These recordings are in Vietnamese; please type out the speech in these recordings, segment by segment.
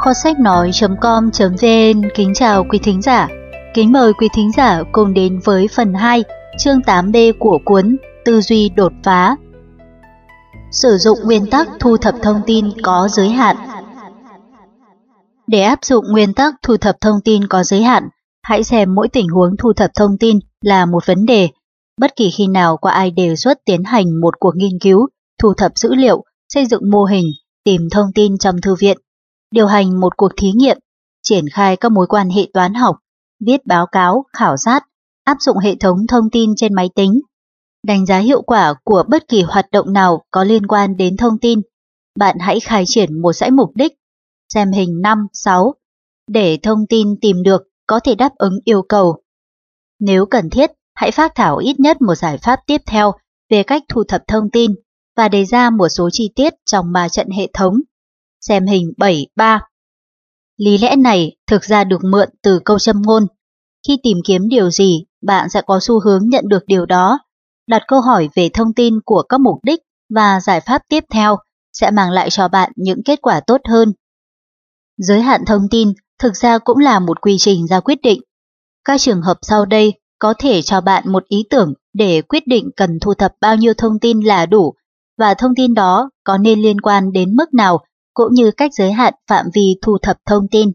Kho sách nói.com.vn kính chào quý thính giả. Kính mời quý thính giả cùng đến với phần 2, chương 8B của cuốn Tư duy đột phá. Sử dụng nguyên tắc thu thập thông tin có giới hạn. Để áp dụng nguyên tắc thu thập thông tin có giới hạn, hãy xem mỗi tình huống thu thập thông tin là một vấn đề. Bất kỳ khi nào có ai đề xuất tiến hành một cuộc nghiên cứu, thu thập dữ liệu, xây dựng mô hình, tìm thông tin trong thư viện, điều hành một cuộc thí nghiệm, triển khai các mối quan hệ toán học, viết báo cáo, khảo sát, áp dụng hệ thống thông tin trên máy tính, đánh giá hiệu quả của bất kỳ hoạt động nào có liên quan đến thông tin, bạn hãy khai triển một dãy mục đích, xem hình 5, 6, để thông tin tìm được có thể đáp ứng yêu cầu. Nếu cần thiết, hãy phác thảo ít nhất một giải pháp tiếp theo về cách thu thập thông tin và đề ra một số chi tiết trong ma trận hệ thống. Xem hình 7.3. Lý lẽ này thực ra được mượn từ câu châm ngôn. Khi tìm kiếm điều gì, bạn sẽ có xu hướng nhận được điều đó. Đặt câu hỏi về thông tin của các mục đích và giải pháp tiếp theo sẽ mang lại cho bạn những kết quả tốt hơn. Giới hạn thông tin thực ra cũng là một quy trình ra quyết định. Các trường hợp sau đây có thể cho bạn một ý tưởng để quyết định cần thu thập bao nhiêu thông tin là đủ và thông tin đó có nên liên quan đến mức nào cũng như cách giới hạn phạm vi thu thập thông tin.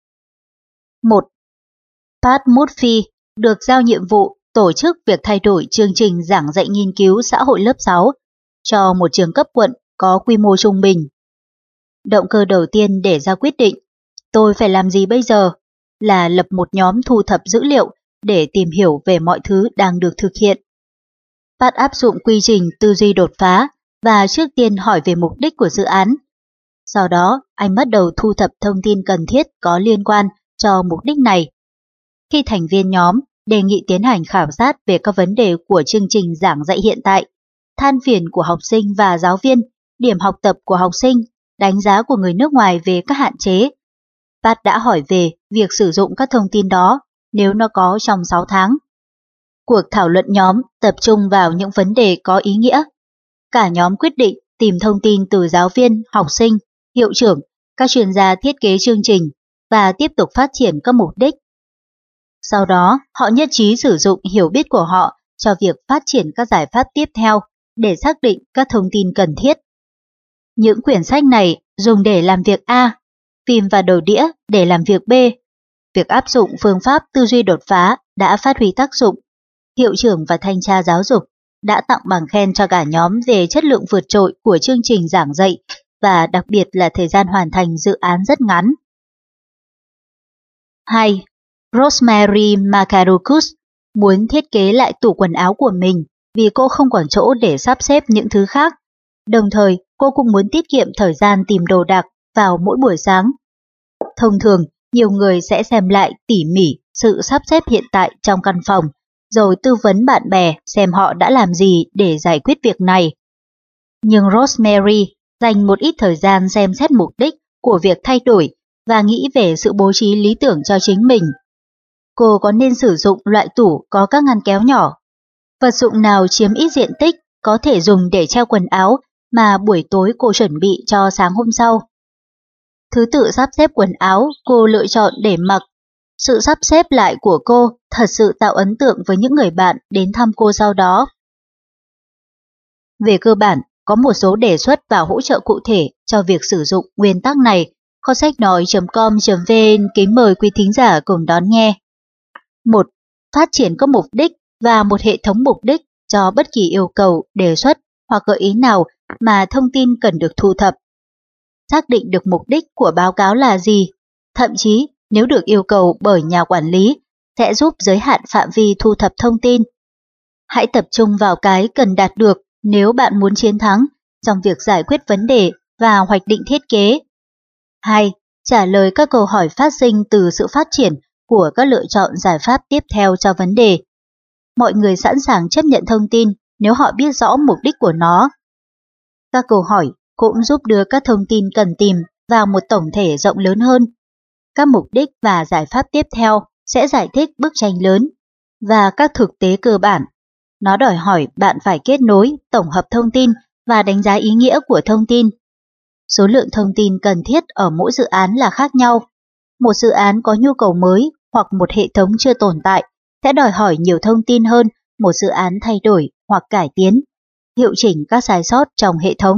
1. Pat Murphy được giao nhiệm vụ tổ chức việc thay đổi chương trình giảng dạy nghiên cứu xã hội lớp 6 cho một trường cấp quận có quy mô trung bình. Động cơ đầu tiên để ra quyết định tôi phải làm gì bây giờ là lập một nhóm thu thập dữ liệu để tìm hiểu về mọi thứ đang được thực hiện. Pat áp dụng quy trình tư duy đột phá và trước tiên hỏi về mục đích của dự án. Sau đó, anh bắt đầu thu thập thông tin cần thiết có liên quan cho mục đích này. Khi thành viên nhóm đề nghị tiến hành khảo sát về các vấn đề của chương trình giảng dạy hiện tại, than phiền của học sinh và giáo viên, điểm học tập của học sinh, đánh giá của người nước ngoài về các hạn chế, Pat đã hỏi về việc sử dụng các thông tin đó nếu nó có trong 6 tháng. Cuộc thảo luận nhóm tập trung vào những vấn đề có ý nghĩa. Cả nhóm quyết định tìm thông tin từ giáo viên, học sinh, hiệu trưởng, các chuyên gia thiết kế chương trình và tiếp tục phát triển các mục đích. Sau đó, họ nhất trí sử dụng hiểu biết của họ cho việc phát triển các giải pháp tiếp theo để xác định các thông tin cần thiết. Những quyển sách này dùng để làm việc A, phim và đầu đĩa để làm việc B. Việc áp dụng phương pháp tư duy đột phá đã phát huy tác dụng. Hiệu trưởng và thanh tra giáo dục đã tặng bằng khen cho cả nhóm về chất lượng vượt trội của chương trình giảng dạy và đặc biệt là thời gian hoàn thành dự án rất ngắn. 2. Rosemary Makarukus muốn thiết kế lại tủ quần áo của mình vì cô không còn chỗ để sắp xếp những thứ khác. Đồng thời, cô cũng muốn tiết kiệm thời gian tìm đồ đạc vào mỗi buổi sáng. Thông thường, nhiều người sẽ xem lại tỉ mỉ sự sắp xếp hiện tại trong căn phòng, rồi tư vấn bạn bè xem họ đã làm gì để giải quyết việc này. Nhưng Rosemary dành một ít thời gian xem xét mục đích của việc thay đổi và nghĩ về sự bố trí lý tưởng cho chính mình. Cô có nên sử dụng loại tủ có các ngăn kéo nhỏ? Vật dụng nào chiếm ít diện tích có thể dùng để treo quần áo mà buổi tối cô chuẩn bị cho sáng hôm sau? Thứ tự sắp xếp quần áo cô lựa chọn để mặc. Sự sắp xếp lại của cô thật sự tạo ấn tượng với những người bạn đến thăm cô sau đó. Về cơ bản, có một số đề xuất và hỗ trợ cụ thể cho việc sử dụng nguyên tắc này. Kho sách nói.com.vn kính mời quý thính giả cùng đón nghe. 1. Phát triển các mục đích và một hệ thống mục đích cho bất kỳ yêu cầu, đề xuất hoặc gợi ý nào mà thông tin cần được thu thập. Xác định được mục đích của báo cáo là gì, thậm chí nếu được yêu cầu bởi nhà quản lý, sẽ giúp giới hạn phạm vi thu thập thông tin. Hãy tập trung vào cái cần đạt được nếu bạn muốn chiến thắng trong việc giải quyết vấn đề và hoạch định thiết kế. 2. Trả lời các câu hỏi phát sinh từ sự phát triển của các lựa chọn giải pháp tiếp theo cho vấn đề. Mọi người sẵn sàng chấp nhận thông tin nếu họ biết rõ mục đích của nó. Các câu hỏi cũng giúp đưa các thông tin cần tìm vào một tổng thể rộng lớn hơn. Các mục đích và giải pháp tiếp theo sẽ giải thích bức tranh lớn và các thực tế cơ bản. Nó đòi hỏi bạn phải kết nối, tổng hợp thông tin và đánh giá ý nghĩa của thông tin. Số lượng thông tin cần thiết ở mỗi dự án là khác nhau. Một dự án có nhu cầu mới hoặc một hệ thống chưa tồn tại sẽ đòi hỏi nhiều thông tin hơn một dự án thay đổi hoặc cải tiến, hiệu chỉnh các sai sót trong hệ thống.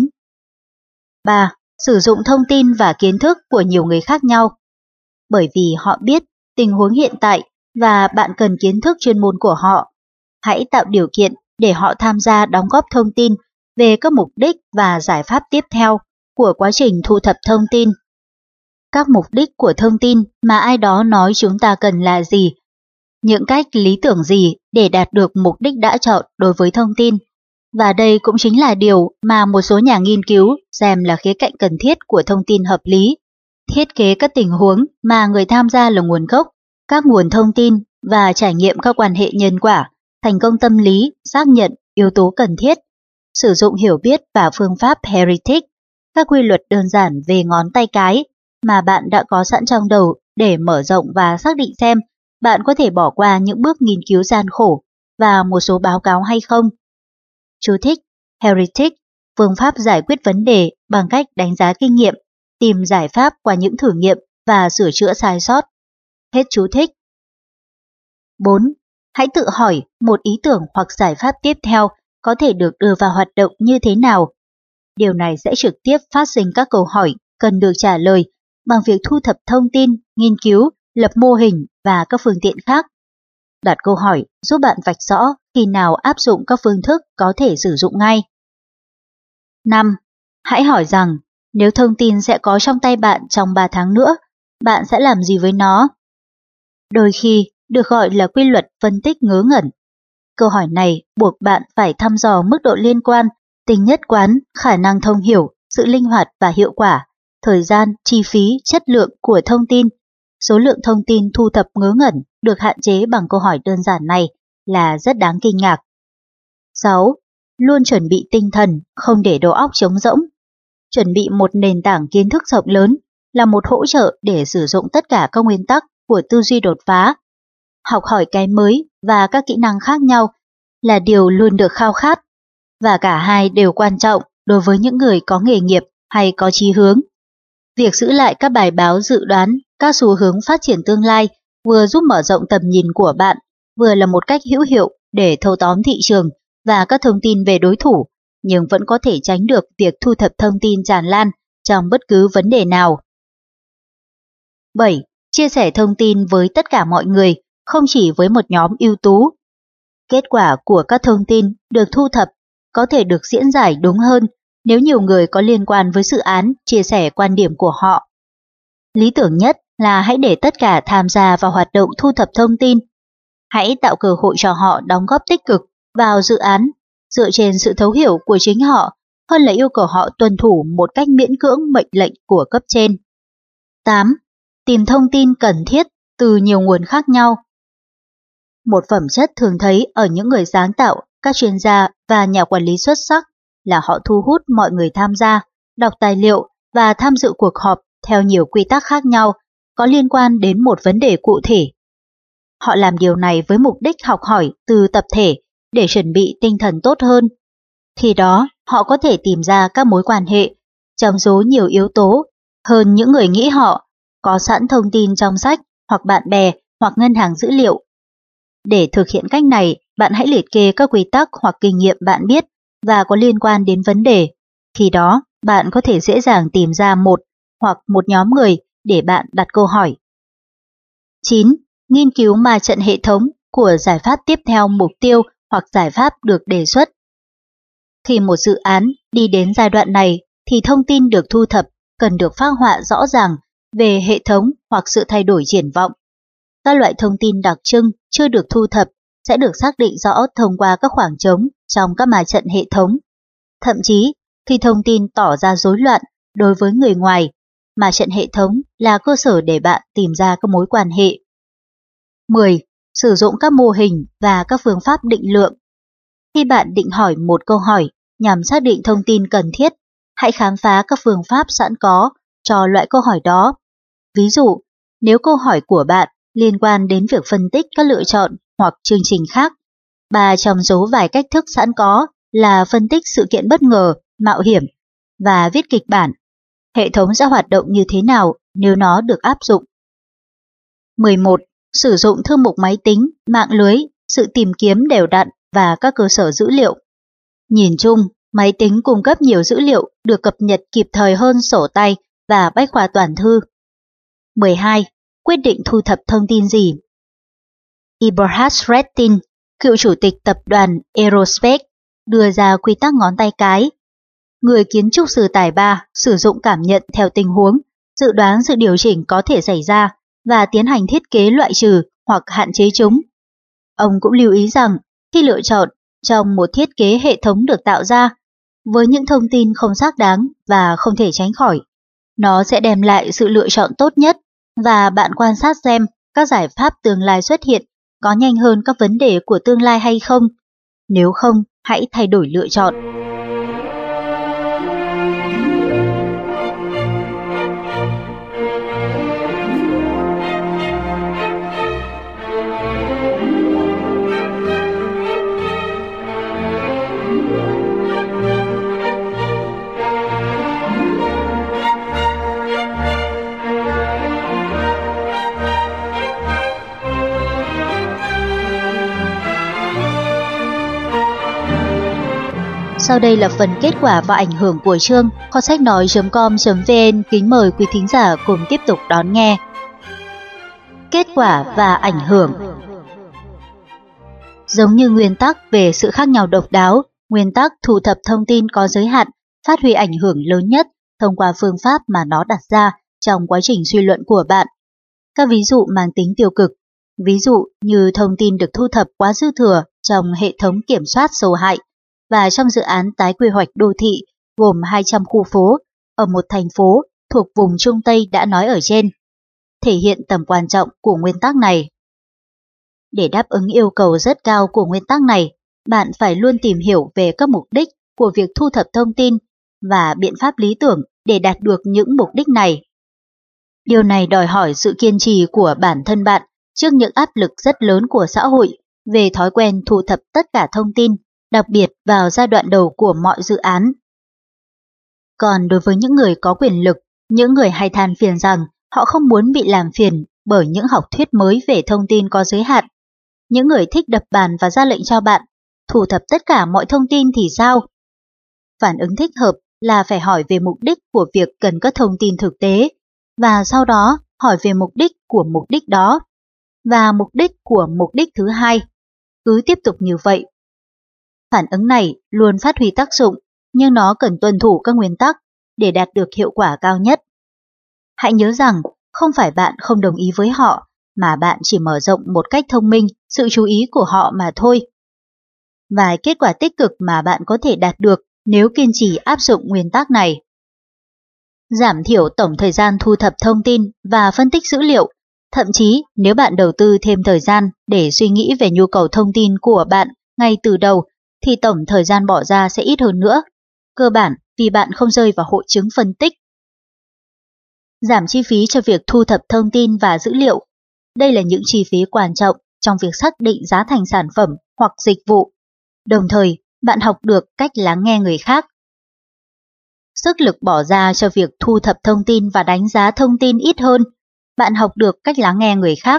3. Sử dụng thông tin và kiến thức của nhiều người khác nhau. Bởi vì họ biết tình huống hiện tại và bạn cần kiến thức chuyên môn của họ. Hãy tạo điều kiện để họ tham gia đóng góp thông tin về các mục đích và giải pháp tiếp theo của quá trình thu thập thông tin. Các mục đích của thông tin mà ai đó nói chúng ta cần là gì? Những cách lý tưởng gì để đạt được mục đích đã chọn đối với thông tin? Và đây cũng chính là điều mà một số nhà nghiên cứu xem là khía cạnh cần thiết của thông tin hợp lý. Thiết kế các tình huống mà người tham gia là nguồn gốc, các nguồn thông tin và trải nghiệm các quan hệ nhân quả, thành công tâm lý, xác nhận yếu tố cần thiết, sử dụng hiểu biết và phương pháp heuristic, các quy luật đơn giản về ngón tay cái mà bạn đã có sẵn trong đầu để mở rộng và xác định xem bạn có thể bỏ qua những bước nghiên cứu gian khổ và một số báo cáo hay không. Chú thích: heuristic, phương pháp giải quyết vấn đề bằng cách đánh giá kinh nghiệm, tìm giải pháp qua những thử nghiệm và sửa chữa sai sót. Hết chú thích. 4. Hãy tự hỏi một ý tưởng hoặc giải pháp tiếp theo có thể được đưa vào hoạt động như thế nào. Điều này sẽ trực tiếp phát sinh các câu hỏi cần được trả lời bằng việc thu thập thông tin, nghiên cứu, lập mô hình và các phương tiện khác. Đặt câu hỏi giúp bạn vạch rõ khi nào áp dụng các phương thức có thể sử dụng ngay. 5. Hãy hỏi rằng nếu thông tin sẽ có trong tay bạn trong 3 tháng nữa, bạn sẽ làm gì với nó? Đôi khi được gọi là quy luật phân tích ngớ ngẩn. Câu hỏi này buộc bạn phải thăm dò mức độ liên quan, tính nhất quán, khả năng thông hiểu, sự linh hoạt và hiệu quả, thời gian, chi phí, chất lượng của thông tin. Số lượng thông tin thu thập ngớ ngẩn được hạn chế bằng câu hỏi đơn giản này là rất đáng kinh ngạc. 6. Luôn chuẩn bị tinh thần, không để đầu óc trống rỗng. Chuẩn bị một nền tảng kiến thức rộng lớn là một hỗ trợ để sử dụng tất cả các nguyên tắc của tư duy đột phá. Học hỏi cái mới và các kỹ năng khác nhau là điều luôn được khao khát, và cả hai đều quan trọng đối với những người có nghề nghiệp hay có chí hướng. Việc giữ lại các bài báo dự đoán các xu hướng phát triển tương lai vừa giúp mở rộng tầm nhìn của bạn, vừa là một cách hữu hiệu để thâu tóm thị trường và các thông tin về đối thủ, nhưng vẫn có thể tránh được việc thu thập thông tin tràn lan trong bất cứ vấn đề nào. 7. Chia sẻ thông tin với tất cả mọi người, không chỉ với một nhóm ưu tú. Kết quả của các thông tin được thu thập có thể được diễn giải đúng hơn nếu nhiều người có liên quan với dự án chia sẻ quan điểm của họ. Lý tưởng nhất là hãy để tất cả tham gia vào hoạt động thu thập thông tin. Hãy tạo cơ hội cho họ đóng góp tích cực vào dự án dựa trên sự thấu hiểu của chính họ hơn là yêu cầu họ tuân thủ một cách miễn cưỡng mệnh lệnh của cấp trên. 8. Tìm thông tin cần thiết từ nhiều nguồn khác nhau. Một phẩm chất thường thấy ở những người sáng tạo, các chuyên gia và nhà quản lý xuất sắc là họ thu hút mọi người tham gia, đọc tài liệu và tham dự cuộc họp theo nhiều quy tắc khác nhau có liên quan đến một vấn đề cụ thể. Họ làm điều này với mục đích học hỏi từ tập thể để chuẩn bị tinh thần tốt hơn. Khi đó, họ có thể tìm ra các mối quan hệ trong số nhiều yếu tố hơn những người nghĩ họ có sẵn thông tin trong sách hoặc bạn bè hoặc ngân hàng dữ liệu. Để thực hiện cách này, bạn hãy liệt kê các quy tắc hoặc kinh nghiệm bạn biết và có liên quan đến vấn đề. Khi đó, bạn có thể dễ dàng tìm ra một hoặc một nhóm người để bạn đặt câu hỏi. 9. Nghiên cứu ma trận hệ thống của giải pháp tiếp theo mục tiêu hoặc giải pháp được đề xuất. Khi một dự án đi đến giai đoạn này thì thông tin được thu thập cần được phác họa rõ ràng về hệ thống hoặc sự thay đổi triển vọng. Các loại thông tin đặc trưng chưa được thu thập sẽ được xác định rõ thông qua các khoảng trống trong các ma trận hệ thống. Thậm chí, khi thông tin tỏ ra rối loạn đối với người ngoài, ma trận hệ thống là cơ sở để bạn tìm ra các mối quan hệ. 10. Sử dụng các mô hình và các phương pháp định lượng. Khi bạn định hỏi một câu hỏi nhằm xác định thông tin cần thiết, hãy khám phá các phương pháp sẵn có cho loại câu hỏi đó. Ví dụ, nếu câu hỏi của bạn liên quan đến việc phân tích các lựa chọn hoặc chương trình khác, ba trong số vài cách thức sẵn có là phân tích sự kiện bất ngờ, mạo hiểm và viết kịch bản. hệ thống sẽ hoạt động như thế nào nếu nó được áp dụng. 11. Sử dụng thư mục máy tính, mạng lưới, sự tìm kiếm đều đặn và các cơ sở dữ liệu. Nhìn chung, máy tính cung cấp nhiều dữ liệu được cập nhật kịp thời hơn sổ tay và bách khoa toàn thư. 12. Quyết định thu thập thông tin gì? Eberhard Redin, cựu chủ tịch tập đoàn Aerospace, đưa ra quy tắc ngón tay cái. Người kiến trúc sư tài ba sử dụng cảm nhận theo tình huống, dự đoán sự điều chỉnh có thể xảy ra và tiến hành thiết kế loại trừ hoặc hạn chế chúng. Ông cũng lưu ý rằng khi lựa chọn trong một thiết kế hệ thống được tạo ra với những thông tin không xác đáng và không thể tránh khỏi, nó sẽ đem lại sự lựa chọn tốt nhất và bạn quan sát xem các giải pháp tương lai xuất hiện có nhanh hơn các vấn đề của tương lai hay không. Nếu không, hãy thay đổi lựa chọn. Sau đây là phần kết quả và ảnh hưởng của chương. Kho sách nói.com.vn kính mời quý thính giả cùng tiếp tục đón nghe. Kết quả và ảnh hưởng. Giống như nguyên tắc về sự khác nhau độc đáo, nguyên tắc thu thập thông tin có giới hạn, phát huy ảnh hưởng lớn nhất thông qua phương pháp mà nó đặt ra trong quá trình suy luận của bạn. Các ví dụ mang tính tiêu cực, ví dụ như thông tin được thu thập quá dư thừa trong hệ thống kiểm soát sâu hại và trong dự án tái quy hoạch đô thị gồm 200 khu phố ở một thành phố thuộc vùng Trung Tây đã nói ở trên, thể hiện tầm quan trọng của nguyên tắc này. Để đáp ứng yêu cầu rất cao của nguyên tắc này, bạn phải luôn tìm hiểu về các mục đích của việc thu thập thông tin và biện pháp lý tưởng để đạt được những mục đích này. Điều này đòi hỏi sự kiên trì của bản thân bạn trước những áp lực rất lớn của xã hội về thói quen thu thập tất cả thông tin, đặc biệt vào giai đoạn đầu của mọi dự án. Còn đối với những người có quyền lực, những người hay than phiền rằng họ không muốn bị làm phiền bởi những học thuyết mới về thông tin có giới hạn, những người thích đập bàn và ra lệnh cho bạn thu thập tất cả mọi thông tin thì sao? Phản ứng thích hợp là phải hỏi về mục đích của việc cần các thông tin thực tế, và sau đó hỏi về mục đích của mục đích đó, và mục đích của mục đích thứ hai. Cứ tiếp tục như vậy. Phản ứng này luôn phát huy tác dụng, nhưng nó cần tuân thủ các nguyên tắc để đạt được hiệu quả cao nhất. Hãy nhớ rằng không phải bạn không đồng ý với họ, mà bạn chỉ mở rộng một cách thông minh sự chú ý của họ mà thôi. Vài kết quả tích cực mà bạn có thể đạt được nếu kiên trì áp dụng nguyên tắc này. Giảm thiểu tổng thời gian thu thập thông tin và phân tích dữ liệu. Thậm chí nếu bạn đầu tư thêm thời gian để suy nghĩ về nhu cầu thông tin của bạn ngay từ đầu, thì tổng thời gian bỏ ra sẽ ít hơn nữa. Cơ bản vì bạn không rơi vào hội chứng phân tích. Giảm chi phí cho việc thu thập thông tin và dữ liệu. Đây là những chi phí quan trọng trong việc xác định giá thành sản phẩm hoặc dịch vụ. Đồng thời, bạn học được cách lắng nghe người khác. Sức lực bỏ ra cho việc thu thập thông tin và đánh giá thông tin ít hơn, bạn học được cách lắng nghe người khác.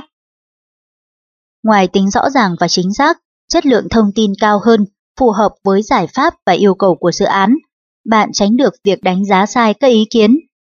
Ngoài tính rõ ràng và chính xác, chất lượng thông tin cao hơn, phù hợp với giải pháp và yêu cầu của dự án, bạn tránh được việc đánh giá sai các ý kiến.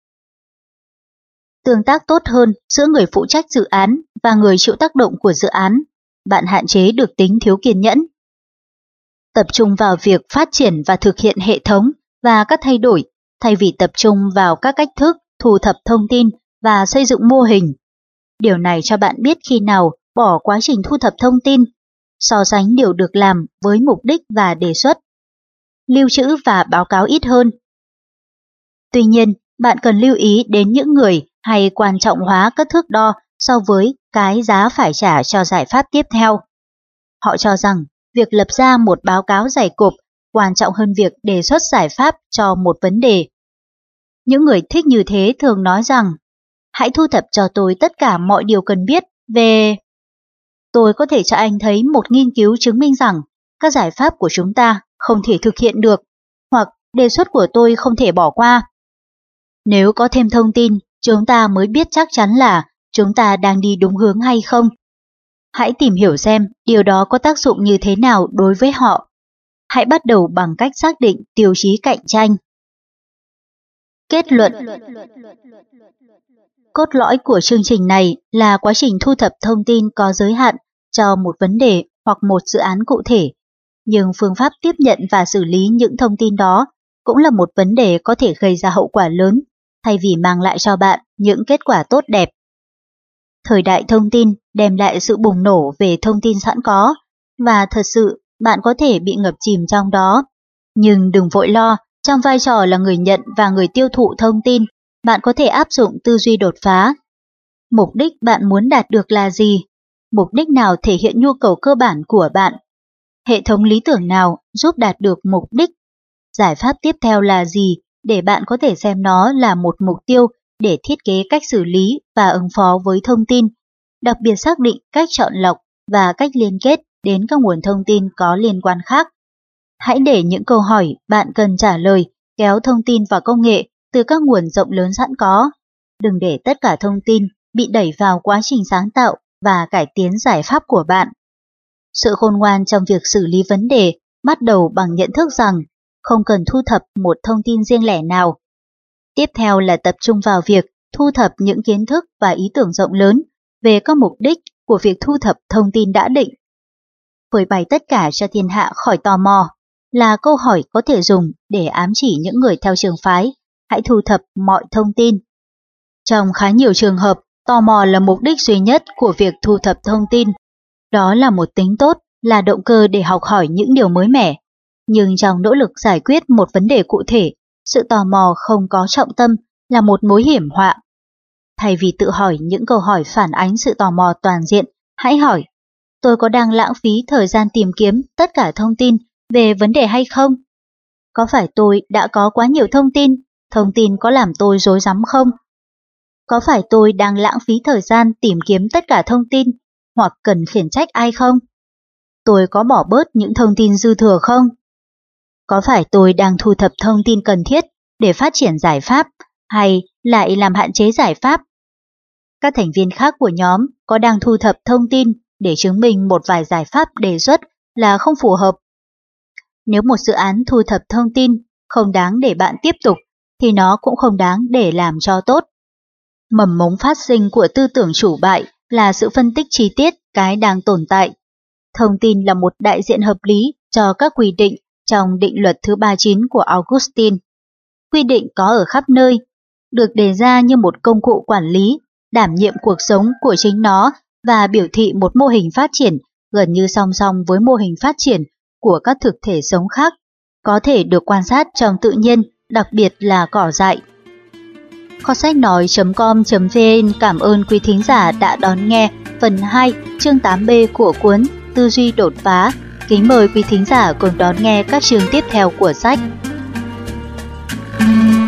Tương tác tốt hơn giữa người phụ trách dự án và người chịu tác động của dự án, bạn hạn chế được tính thiếu kiên nhẫn. Tập trung vào việc phát triển và thực hiện hệ thống và các thay đổi, thay vì tập trung vào các cách thức thu thập thông tin và xây dựng mô hình. Điều này cho bạn biết khi nào bỏ quá trình thu thập thông tin, so sánh điều được làm với mục đích và đề xuất, lưu trữ và báo cáo ít hơn. Tuy nhiên, bạn cần lưu ý đến những người hay quan trọng hóa các thước đo so với cái giá phải trả cho giải pháp tiếp theo. Họ cho rằng việc lập ra một báo cáo dày cộp quan trọng hơn việc đề xuất giải pháp cho một vấn đề. Những người thích như thế thường nói rằng, hãy thu thập cho tôi tất cả mọi điều cần biết về... Tôi có thể cho anh thấy một nghiên cứu chứng minh rằng các giải pháp của chúng ta không thể thực hiện được, hoặc đề xuất của tôi không thể bỏ qua. Nếu có thêm thông tin, chúng ta mới biết chắc chắn là chúng ta đang đi đúng hướng hay không. Hãy tìm hiểu xem điều đó có tác dụng như thế nào đối với họ. Hãy bắt đầu bằng cách xác định tiêu chí cạnh tranh. Kết luận. Cốt lõi của chương trình này là quá trình thu thập thông tin có giới hạn cho một vấn đề hoặc một dự án cụ thể. Nhưng phương pháp tiếp nhận và xử lý những thông tin đó cũng là một vấn đề có thể gây ra hậu quả lớn, thay vì mang lại cho bạn những kết quả tốt đẹp. Thời đại thông tin đem lại sự bùng nổ về thông tin sẵn có, và thật sự bạn có thể bị ngập chìm trong đó. Nhưng đừng vội lo, trong vai trò là người nhận và người tiêu thụ thông tin, bạn có thể áp dụng tư duy đột phá. Mục đích bạn muốn đạt được là gì? Mục đích nào thể hiện nhu cầu cơ bản của bạn? Hệ thống lý tưởng nào giúp đạt được mục đích? Giải pháp tiếp theo là gì để bạn có thể xem nó là một mục tiêu để thiết kế cách xử lý và ứng phó với thông tin, đặc biệt xác định cách chọn lọc và cách liên kết đến các nguồn thông tin có liên quan khác. Hãy để những câu hỏi bạn cần trả lời kéo thông tin và công nghệ từ các nguồn rộng lớn sẵn có. Đừng để tất cả thông tin bị đẩy vào quá trình sáng tạo và cải tiến giải pháp của bạn. Sự khôn ngoan trong việc xử lý vấn đề bắt đầu bằng nhận thức rằng không cần thu thập một thông tin riêng lẻ nào. Tiếp theo là tập trung vào việc thu thập những kiến thức và ý tưởng rộng lớn về các mục đích của việc thu thập thông tin đã định. Phơi bày tất cả cho thiên hạ khỏi tò mò là câu hỏi có thể dùng để ám chỉ những người theo trường phái hãy thu thập mọi thông tin. Trong khá nhiều trường hợp, tò mò là mục đích duy nhất của việc thu thập thông tin. Đó là một tính tốt, là động cơ để học hỏi những điều mới mẻ. Nhưng trong nỗ lực giải quyết một vấn đề cụ thể, sự tò mò không có trọng tâm là một mối hiểm họa. Thay vì tự hỏi những câu hỏi phản ánh sự tò mò toàn diện, hãy hỏi, tôi có đang lãng phí thời gian tìm kiếm tất cả thông tin về vấn đề hay không? Có phải tôi đã có quá nhiều thông tin có làm tôi rối rắm không? Có phải tôi đang lãng phí thời gian tìm kiếm tất cả thông tin hoặc cần khiển trách ai không? Tôi có bỏ bớt những thông tin dư thừa không? Có phải tôi đang thu thập thông tin cần thiết để phát triển giải pháp hay lại làm hạn chế giải pháp? Các thành viên khác của nhóm có đang thu thập thông tin để chứng minh một vài giải pháp đề xuất là không phù hợp? Nếu một dự án thu thập thông tin không đáng để bạn tiếp tục thì nó cũng không đáng để làm cho tốt. Mầm mống phát sinh của tư tưởng chủ bại là sự phân tích chi tiết cái đang tồn tại. Thông tin là một đại diện hợp lý cho các quy định trong định luật thứ 39 của Augustine. Quy định có ở khắp nơi, được đề ra như một công cụ quản lý, đảm nhiệm cuộc sống của chính nó và biểu thị một mô hình phát triển gần như song song với mô hình phát triển của các thực thể sống khác, có thể được quan sát trong tự nhiên, đặc biệt là cỏ dại. Kho sách nói.com.vn cảm ơn quý thính giả đã đón nghe phần 2 chương 8B của cuốn Tư duy đột phá. Kính mời quý thính giả cùng đón nghe các chương tiếp theo của sách.